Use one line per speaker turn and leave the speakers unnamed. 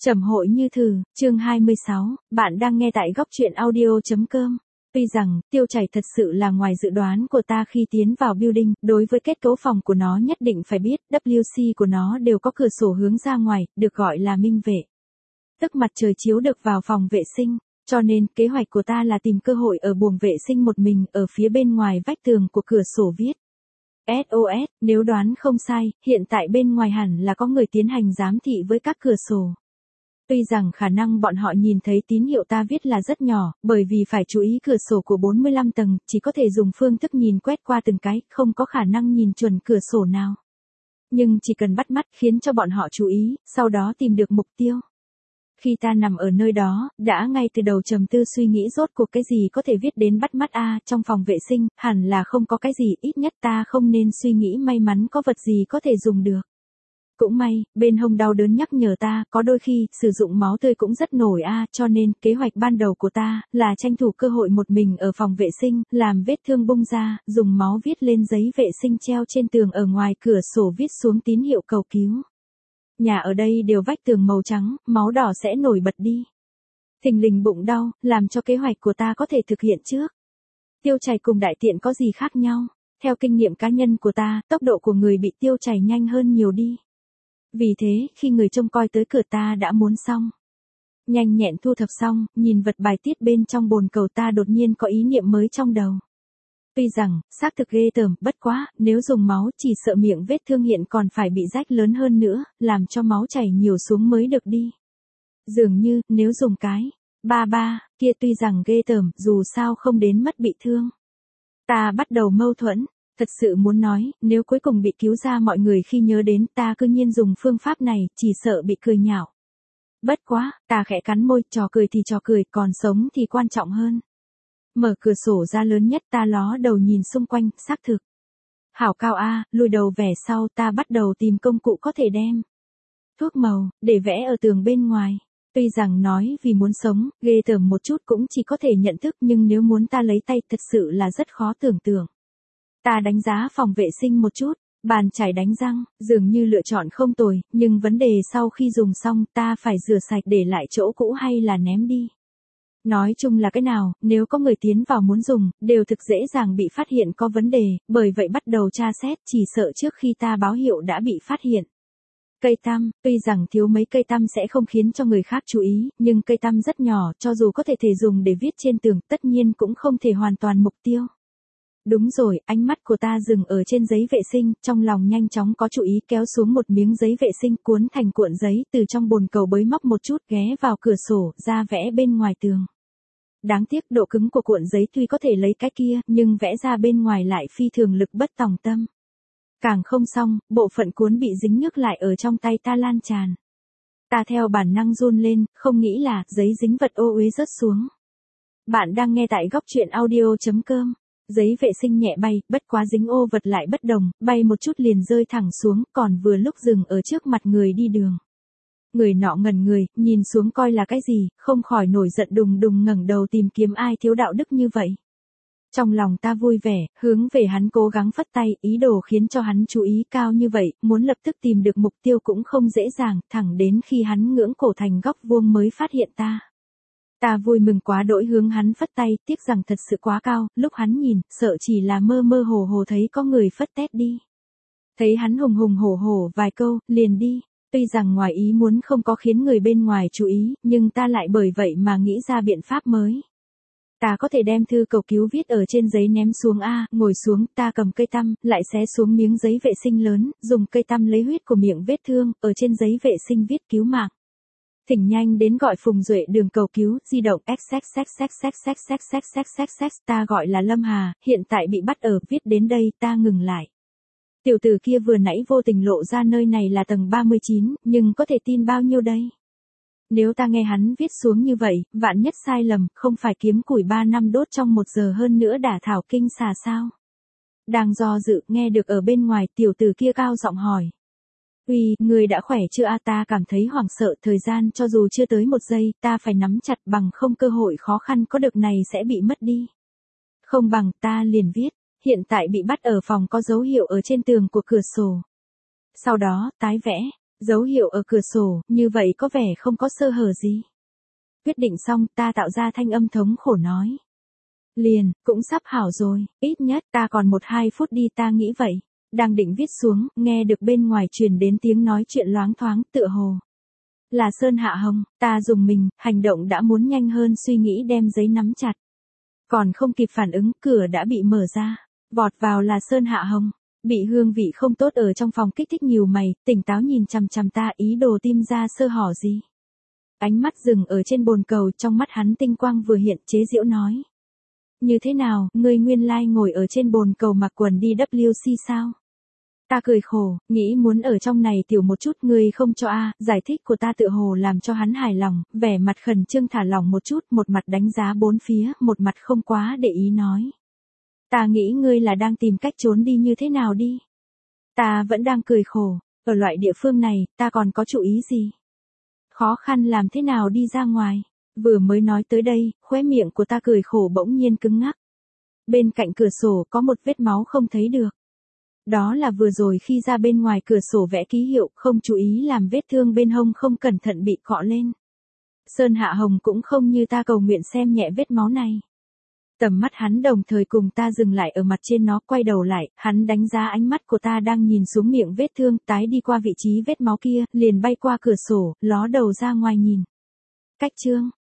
Trầm hội như thử, chương 26, bạn đang nghe tại góc truyện audio.com. Tuy rằng, tiêu chảy thật sự là ngoài dự đoán của ta khi tiến vào building, đối với kết cấu phòng của nó nhất định phải biết, WC của nó đều có cửa sổ hướng ra ngoài, được gọi là minh vệ. Tức mặt trời chiếu được vào phòng vệ sinh, cho nên kế hoạch của ta là tìm cơ hội ở buồng vệ sinh một mình ở phía bên ngoài vách tường của cửa sổ viết. SOS, nếu đoán không sai, hiện tại bên ngoài hẳn là có người tiến hành giám thị với các cửa sổ. Tuy rằng khả năng bọn họ nhìn thấy tín hiệu ta viết là rất nhỏ, bởi vì phải chú ý cửa sổ của 45 tầng, chỉ có thể dùng phương thức nhìn quét qua từng cái, không có khả năng nhìn chuẩn cửa sổ nào. Nhưng chỉ cần bắt mắt khiến cho bọn họ chú ý, sau đó tìm được mục tiêu. Khi ta nằm ở nơi đó, đã ngay từ đầu trầm tư suy nghĩ rốt cuộc cái gì có thể viết đến bắt mắt trong phòng vệ sinh, hẳn là không có cái gì, ít nhất ta không nên suy nghĩ may mắn có vật gì có thể dùng được. Cũng may, bên hông đau đớn nhắc nhở ta, có đôi khi, sử dụng máu tươi cũng rất nổi cho nên, kế hoạch ban đầu của ta, là tranh thủ cơ hội một mình ở phòng vệ sinh, làm vết thương bung ra, dùng máu viết lên giấy vệ sinh treo trên tường ở ngoài cửa sổ viết xuống tín hiệu cầu cứu. Nhà ở đây đều vách tường màu trắng, máu đỏ sẽ nổi bật đi. Thình lình bụng đau, làm cho kế hoạch của ta có thể thực hiện trước. Tiêu chảy cùng đại tiện có gì khác nhau? Theo kinh nghiệm cá nhân của ta, tốc độ của người bị tiêu chảy nhanh hơn nhiều đi. Vì thế, khi người trông coi tới cửa ta đã muốn xong. Nhanh nhẹn thu thập xong, nhìn vật bài tiết bên trong bồn cầu ta đột nhiên có ý niệm mới trong đầu. Tuy rằng, xác thực ghê tởm, bất quá, nếu dùng máu chỉ sợ miệng vết thương hiện còn phải bị rách lớn hơn nữa, làm cho máu chảy nhiều xuống mới được đi. Dường như, nếu dùng cái kia tuy rằng ghê tởm, dù sao không đến mất bị thương. Ta bắt đầu mâu thuẫn. Thật sự muốn nói, nếu cuối cùng bị cứu ra mọi người khi nhớ đến ta cư nhiên dùng phương pháp này, chỉ sợ bị cười nhạo. Bất quá, ta khẽ cắn môi, trò cười thì trò cười, còn sống thì quan trọng hơn. Mở cửa sổ ra lớn nhất ta ló đầu nhìn xung quanh, xác thực. Hảo cao lùi đầu vẻ sau ta bắt đầu tìm công cụ có thể đem. Thuốc màu, để vẽ ở tường bên ngoài. Tuy rằng nói vì muốn sống, ghê tởm một chút cũng chỉ có thể nhận thức nhưng nếu muốn ta lấy tay thật sự là rất khó tưởng tượng. Ta đánh giá phòng vệ sinh một chút, bàn chải đánh răng, dường như lựa chọn không tồi, nhưng vấn đề sau khi dùng xong ta phải rửa sạch để lại chỗ cũ hay là ném đi. Nói chung là cái nào, nếu có người tiến vào muốn dùng, đều thực dễ dàng bị phát hiện có vấn đề, bởi vậy bắt đầu tra xét, chỉ sợ trước khi ta báo hiệu đã bị phát hiện. Cây tăm, tuy rằng thiếu mấy cây tăm sẽ không khiến cho người khác chú ý, nhưng cây tăm rất nhỏ, cho dù có thể dùng để viết trên tường, tất nhiên cũng không thể hoàn toàn mục tiêu. Đúng rồi, ánh mắt của ta dừng ở trên giấy vệ sinh, trong lòng nhanh chóng có chú ý kéo xuống một miếng giấy vệ sinh cuốn thành cuộn giấy từ trong bồn cầu bới móc một chút ghé vào cửa sổ, ra vẽ bên ngoài tường. Đáng tiếc độ cứng của cuộn giấy tuy có thể lấy cái kia, nhưng vẽ ra bên ngoài lại phi thường lực bất tòng tâm. Càng không xong, bộ phận cuốn bị dính nước lại ở trong tay ta lan tràn. Ta theo bản năng run lên, không nghĩ là giấy dính vật ô uế rớt xuống. Bạn đang nghe tại góc truyện audio.com. Giấy vệ sinh nhẹ bay, bất quá dính ô vật lại bất đồng, bay một chút liền rơi thẳng xuống, còn vừa lúc dừng ở trước mặt người đi đường. Người nọ ngẩn người, nhìn xuống coi là cái gì, không khỏi nổi giận đùng đùng ngẩng đầu tìm kiếm ai thiếu đạo đức như vậy. Trong lòng ta vui vẻ, hướng về hắn cố gắng phất tay, ý đồ khiến cho hắn chú ý cao như vậy, muốn lập tức tìm được mục tiêu cũng không dễ dàng, thẳng đến khi hắn ngưỡng cổ thành góc vuông mới phát hiện ta. Ta vui mừng quá đỗi hướng hắn phất tay, tiếc rằng thật sự quá cao, lúc hắn nhìn, sợ chỉ là mơ mơ hồ hồ thấy có người phất tét đi. Thấy hắn hùng hùng hổ hổ vài câu, liền đi, tuy rằng ngoài ý muốn không có khiến người bên ngoài chú ý, nhưng ta lại bởi vậy mà nghĩ ra biện pháp mới. Ta có thể đem thư cầu cứu viết ở trên giấy ném xuống ngồi xuống, ta cầm cây tăm, lại xé xuống miếng giấy vệ sinh lớn, dùng cây tăm lấy huyết của miệng vết thương, ở trên giấy vệ sinh viết cứu mạng. Thỉnh nhanh đến gọi Phùng Duệ đường cầu cứu, di động xxxxxxxxxxxxxx, ta gọi là Lâm Hà, hiện tại bị bắt ở, viết đến đây, ta ngừng lại. Tiểu tử kia vừa nãy vô tình lộ ra nơi này là tầng 39, nhưng có thể tin bao nhiêu đây? Nếu ta nghe hắn viết xuống như vậy, vạn nhất sai lầm, không phải kiếm củi 3 năm đốt trong 1 giờ hơn nữa đả thảo kinh xà sao? Đang do dự, nghe được ở bên ngoài, tiểu tử kia cao giọng hỏi. Uy, người đã khỏe chưa ta cảm thấy hoảng sợ, thời gian cho dù chưa tới 1 giây, ta phải nắm chặt bằng không cơ hội khó khăn có được này sẽ bị mất đi. Không bằng, ta liền viết, hiện tại bị bắt ở phòng có dấu hiệu ở trên tường của cửa sổ. Sau đó, tái vẽ, Dấu hiệu ở cửa sổ, như vậy có vẻ không có sơ hở gì. Quyết định xong, ta tạo ra thanh âm thống khổ nói. Liền, cũng sắp hảo rồi, ít nhất ta còn 1-2 phút đi, ta nghĩ vậy. Đang định viết xuống, nghe được bên ngoài truyền đến tiếng nói chuyện loáng thoáng, tựa hồ là Sơn Hạ Hồng. Ta dùng mình, hành động đã muốn nhanh hơn suy nghĩ, đem giấy nắm chặt. Còn không kịp phản ứng, cửa đã bị mở ra. Vọt vào là Sơn Hạ Hồng. Bị hương vị không tốt ở trong phòng kích thích nhíu mày, tỉnh táo nhìn chằm chằm ta, ý đồ tìm ra sơ hở gì. Ánh mắt dừng ở trên bồn cầu, trong mắt hắn tinh quang vừa hiện, chế giễu nói. Như thế nào, ngươi nguyên lai ngồi ở trên bồn cầu mặc quần đi WC sao? Ta cười khổ, nghĩ muốn ở trong này tiểu một chút, ngươi không cho a. Giải thích của ta tựa hồ làm cho hắn hài lòng, vẻ mặt khẩn trương thả lỏng một chút, một mặt đánh giá bốn phía, một mặt không quá để ý nói. Ta nghĩ ngươi là đang tìm cách trốn đi, như thế nào đi? Ta vẫn đang cười khổ, ở loại địa phương này, ta còn có chủ ý gì? Khó khăn làm thế nào đi ra ngoài? Vừa mới nói tới đây, khóe miệng của ta cười khổ bỗng nhiên cứng ngắc. Bên cạnh cửa sổ có một vết máu không thấy được. Đó là vừa rồi khi ra bên ngoài cửa sổ vẽ ký hiệu, không chú ý làm vết thương bên hông không cẩn thận bị cọ lên. Sơn Hạ Hồng cũng không như ta cầu nguyện xem nhẹ vết máu này. Tầm mắt hắn đồng thời cùng ta dừng lại ở mặt trên nó, quay đầu lại, hắn đánh giá ánh mắt của ta đang nhìn xuống miệng vết thương, tái đi qua vị trí vết máu kia, liền bay qua cửa sổ, ló đầu ra ngoài nhìn. Cách chương